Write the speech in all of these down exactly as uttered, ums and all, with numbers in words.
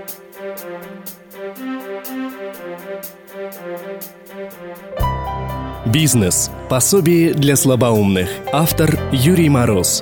Бизнес. Пособие для слабоумных. Автор Юрий Мороз.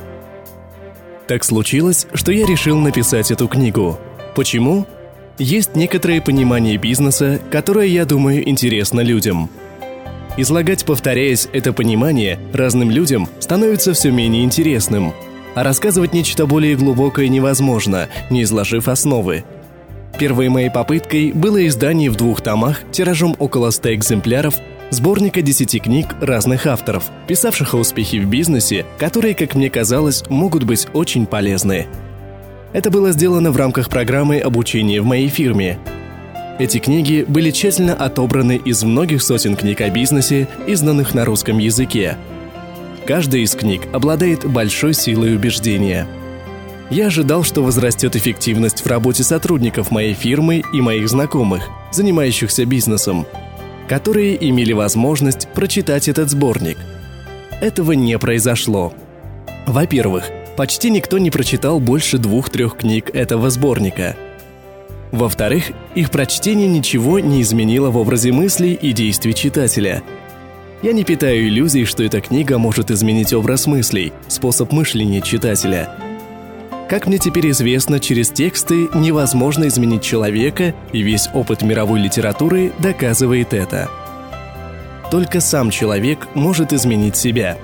Так случилось, что я решил написать эту книгу. Почему? Есть некоторое понимание бизнеса, которое, я думаю, интересно людям. Излагать, повторяясь, это понимание разным людям становится все менее интересным, а рассказывать нечто более глубокое невозможно, не изложив основы. Первой моей попыткой было издание в двух томах тиражом около ста экземпляров сборника десяти книг разных авторов, писавших о успехе в бизнесе, которые, как мне казалось, могут быть очень полезны. Это было сделано в рамках программы обучения в моей фирме. Эти книги были тщательно отобраны из многих сотен книг о бизнесе, изданных на русском языке. Каждая из книг обладает большой силой убеждения. Я ожидал, что возрастет эффективность в работе сотрудников моей фирмы и моих знакомых, занимающихся бизнесом, которые имели возможность прочитать этот сборник. Этого не произошло. Во-первых, почти никто не прочитал больше двух-трех книг этого сборника. Во-вторых, их прочтение ничего не изменило в образе мыслей и действий читателя. Я не питаю иллюзий, что эта книга может изменить образ мыслей, способ мышления читателя. Как мне теперь известно, через тексты невозможно изменить человека, и весь опыт мировой литературы доказывает это. Только сам человек может изменить себя.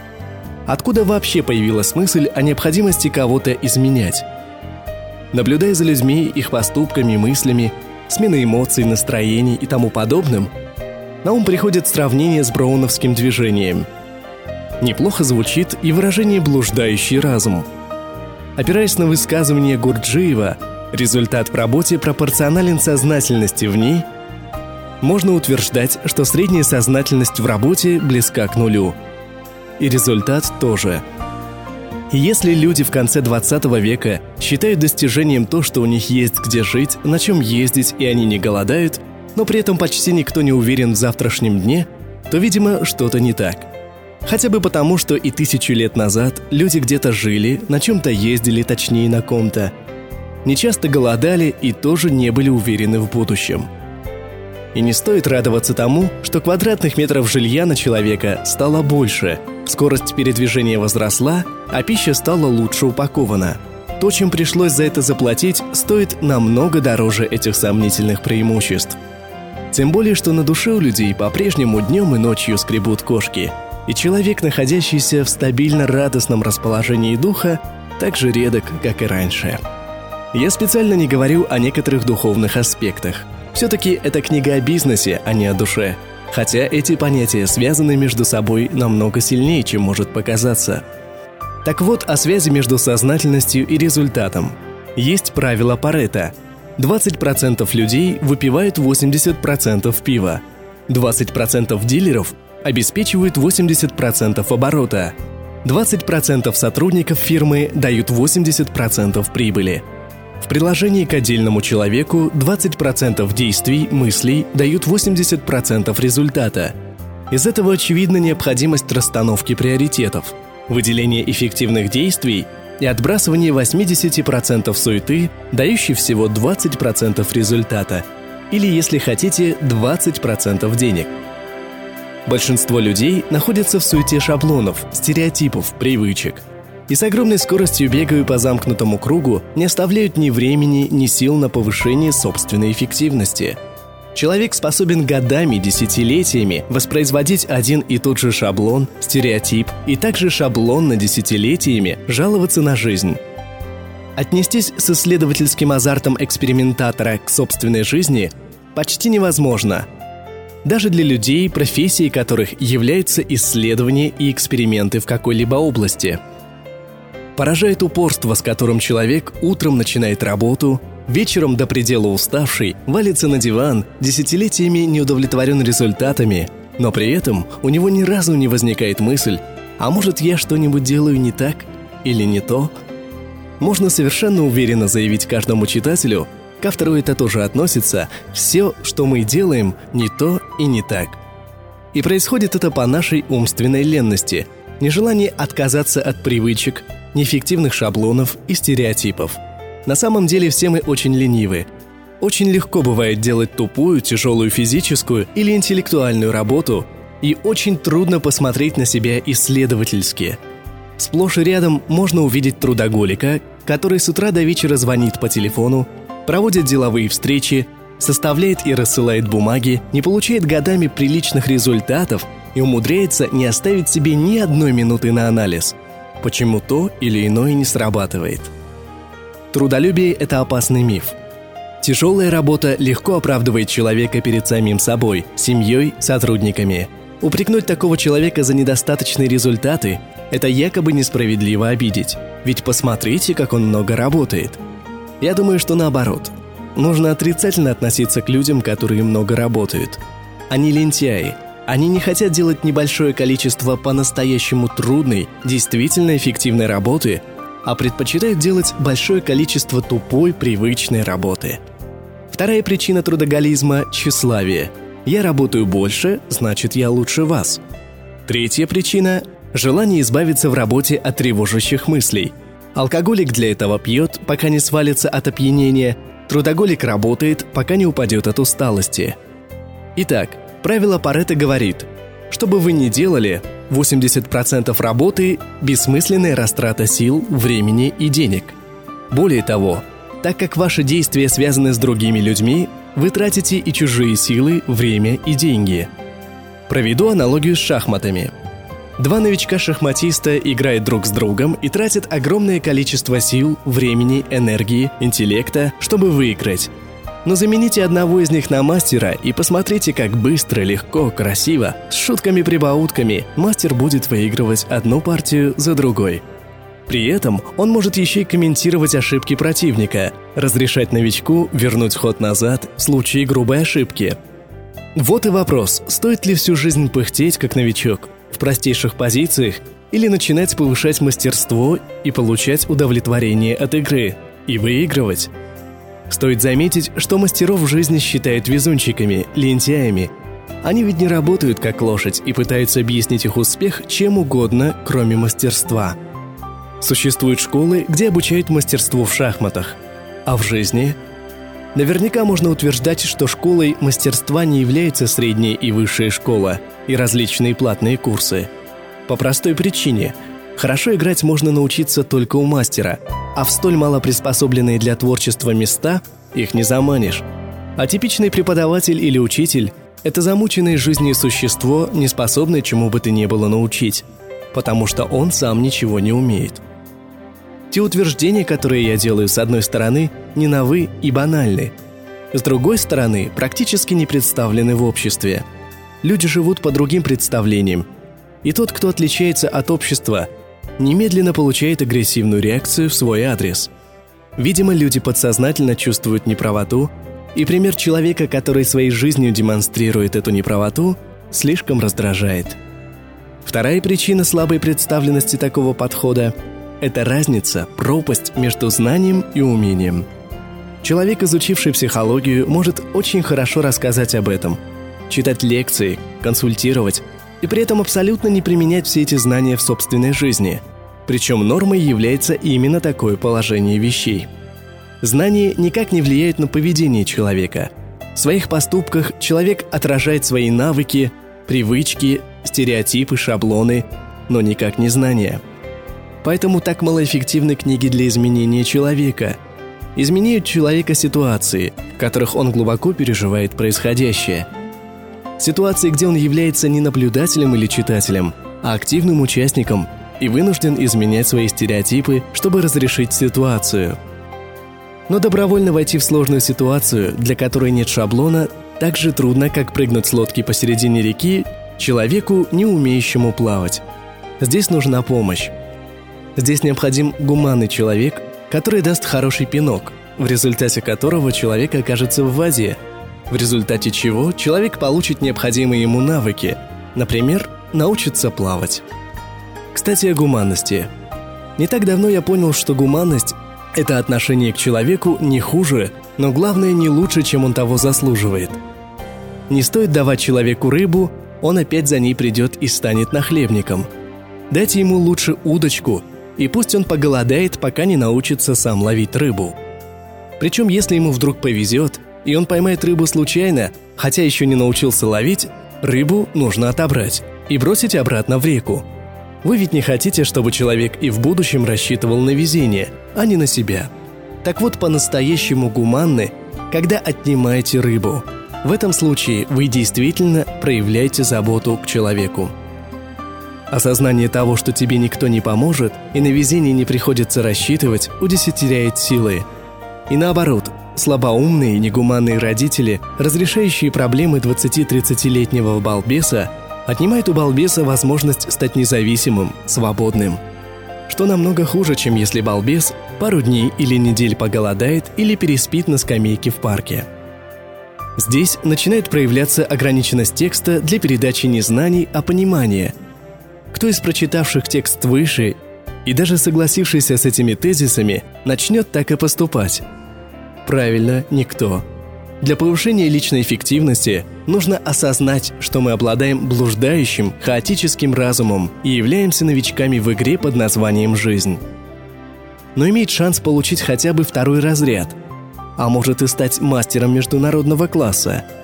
Откуда вообще появилась мысль о необходимости кого-то изменять? Наблюдая за людьми, их поступками, мыслями, сменой эмоций, настроений и тому подобным, на ум приходит сравнение с броуновским движением. Неплохо звучит и выражение «блуждающий разум». Опираясь на высказывание Гурджиева, результат в работе пропорционален сознательности в ней, можно утверждать, что средняя сознательность в работе близка к нулю. И результат тоже. И если люди в конце двадцатого века считают достижением то, что у них есть где жить, на чем ездить и они не голодают, но при этом почти никто не уверен в завтрашнем дне, то, видимо, что-то не так. Хотя бы потому, что и тысячу лет назад люди где-то жили, на чем-то ездили, точнее на ком-то, не часто голодали и тоже не были уверены в будущем. И не стоит радоваться тому, что квадратных метров жилья на человека стало больше, скорость передвижения возросла, а пища стала лучше упакована. То, чем пришлось за это заплатить, стоит намного дороже этих сомнительных преимуществ. Тем более, что на душе у людей по-прежнему днем и ночью скребут кошки, и человек, находящийся в стабильно радостном расположении духа, так же редок, как и раньше. Я специально не говорю о некоторых духовных аспектах. Все-таки это книга о бизнесе, а не о душе, хотя эти понятия связаны между собой намного сильнее, чем может показаться. Так вот, о связи между сознательностью и результатом. Есть правило Парето. двадцать процентов людей выпивают восемьдесят процентов пива. двадцать процентов дилеров обеспечивают восемьдесят процентов оборота. двадцать процентов сотрудников фирмы дают восемьдесят процентов прибыли. В приложении к отдельному человеку двадцать процентов действий, мыслей дают восемьдесят процентов результата. Из этого очевидна необходимость расстановки приоритетов, выделения эффективных действий и отбрасывания восемьдесят процентов суеты, дающей всего двадцать процентов результата, или, если хотите, двадцать процентов денег. Большинство людей находятся в суете шаблонов, стереотипов, привычек. И с огромной скоростью бегают по замкнутому кругу, не оставляют ни времени, ни сил на повышение собственной эффективности. Человек способен годами, десятилетиями воспроизводить один и тот же шаблон, стереотип, и также шаблонно десятилетиями жаловаться на жизнь. Отнестись с исследовательским азартом экспериментатора к собственной жизни почти невозможно. Даже для людей, профессией которых является исследование и эксперименты в какой-либо области. Поражает упорство, с которым человек утром начинает работу, вечером до предела уставший, валится на диван, десятилетиями не удовлетворен результатами, но при этом у него ни разу не возникает мысль: а может, я что-нибудь делаю не так или не то? Можно совершенно уверенно заявить каждому читателю, к автору это тоже относится: все, что мы делаем, не то и не так. И происходит это по нашей умственной ленности, нежелании отказаться от привычек, неэффективных шаблонов и стереотипов. На самом деле все мы очень ленивы. Очень легко бывает делать тупую, тяжелую физическую или интеллектуальную работу, и очень трудно посмотреть на себя исследовательски. Сплошь и рядом можно увидеть трудоголика, который с утра до вечера звонит по телефону, проводит деловые встречи, составляет и рассылает бумаги, не получает годами приличных результатов и умудряется не оставить себе ни одной минуты на анализ, почему то или иное не срабатывает. Трудолюбие – это опасный миф. Тяжелая работа легко оправдывает человека перед самим собой, семьей, сотрудниками. Упрекнуть такого человека за недостаточные результаты – это якобы несправедливо обидеть, ведь посмотрите, как он много работает. Я думаю, что наоборот. Нужно отрицательно относиться к людям, которые много работают. Они лентяи. Они не хотят делать небольшое количество по-настоящему трудной, действительно эффективной работы, а предпочитают делать большое количество тупой, привычной работы. Вторая причина трудоголизма – тщеславие. Я работаю больше, значит, я лучше вас. Третья причина – желание избавиться в работе от тревожащих мыслей. Алкоголик для этого пьет, пока не свалится от опьянения. Трудоголик работает, пока не упадет от усталости. Итак, правило Парето говорит, что бы вы ни делали, восемьдесят процентов работы – бессмысленная растрата сил, времени и денег. Более того, так как ваши действия связаны с другими людьми, вы тратите и чужие силы, время и деньги. Проведу аналогию с шахматами. Два новичка-шахматиста играют друг с другом и тратят огромное количество сил, времени, энергии, интеллекта, чтобы выиграть. Но замените одного из них на мастера и посмотрите, как быстро, легко, красиво, с шутками-прибаутками мастер будет выигрывать одну партию за другой. При этом он может еще и комментировать ошибки противника, разрешать новичку вернуть ход назад в случае грубой ошибки. Вот и вопрос, стоит ли всю жизнь пыхтеть как новичок в простейших позициях или начинать повышать мастерство и получать удовлетворение от игры и выигрывать. Стоит заметить, что мастеров в жизни считают везунчиками, лентяями. Они ведь не работают как лошадь и пытаются объяснить их успех чем угодно, кроме мастерства. Существуют школы, где обучают мастерству в шахматах. А в жизни? Наверняка можно утверждать, что школой мастерства не является средняя и высшая школа и различные платные курсы. По простой причине – хорошо играть можно научиться только у мастера, а в столь малоприспособленные для творчества места их не заманишь. А типичный преподаватель или учитель – это замученное жизнью существо, не способное чему бы то ни было научить, потому что он сам ничего не умеет. Те утверждения, которые я делаю, с одной стороны, не новы и банальны, с другой стороны, практически не представлены в обществе. Люди живут по другим представлениям, и тот, кто отличается от общества, немедленно получает агрессивную реакцию в свой адрес. Видимо, люди подсознательно чувствуют неправоту, и пример человека, который своей жизнью демонстрирует эту неправоту, слишком раздражает. Вторая причина слабой представленности такого подхода – это разница, пропасть между знанием и умением. Человек, изучивший психологию, может очень хорошо рассказать об этом, читать лекции, консультировать, и при этом абсолютно не применять все эти знания в собственной жизни. Причем нормой является именно такое положение вещей. Знания никак не влияют на поведение человека. В своих поступках человек отражает свои навыки, привычки, стереотипы, шаблоны, но никак не знания. Поэтому так малоэффективны книги для изменения человека. Изменяют человека ситуации, в которых он глубоко переживает происходящее. Ситуации, где он является не наблюдателем или читателем, а активным участником и вынужден изменять свои стереотипы, чтобы разрешить ситуацию. Но добровольно войти в сложную ситуацию, для которой нет шаблона, так же трудно, как прыгнуть с лодки посередине реки человеку, не умеющему плавать. Здесь нужна помощь. Здесь необходим гуманный человек, который даст хороший пинок, в результате которого человек окажется в воде, в результате чего человек получит необходимые ему навыки, например, научится плавать. Кстати, о гуманности. Не так давно я понял, что гуманность – это отношение к человеку не хуже, но главное не лучше, чем он того заслуживает. Не стоит давать человеку рыбу, он опять за ней придет и станет нахлебником. Дайте ему лучше удочку, и пусть он поголодает, пока не научится сам ловить рыбу. Причем, если ему вдруг повезет, и он поймает рыбу случайно, хотя еще не научился ловить, рыбу нужно отобрать и бросить обратно в реку. Вы ведь не хотите, чтобы человек и в будущем рассчитывал на везение, а не на себя. Так вот, по-настоящему гуманны, когда отнимаете рыбу. В этом случае вы действительно проявляете заботу к человеку. Осознание того, что тебе никто не поможет и на везение не приходится рассчитывать, удесятеряет силы. И наоборот, слабоумные и негуманные родители, разрешающие проблемы двадцати-тридцатилетнего балбеса, отнимают у балбеса возможность стать независимым, свободным. Что намного хуже, чем если балбес пару дней или недель поголодает или переспит на скамейке в парке. Здесь начинает проявляться ограниченность текста для передачи не знаний, а понимания. Кто из прочитавших текст выше и даже согласившийся с этими тезисами начнет так и поступать? Правильно, никто. Для повышения личной эффективности нужно осознать, что мы обладаем блуждающим, хаотическим разумом и являемся новичками в игре под названием «Жизнь». Но иметь шанс получить хотя бы второй разряд, а может и стать мастером международного класса –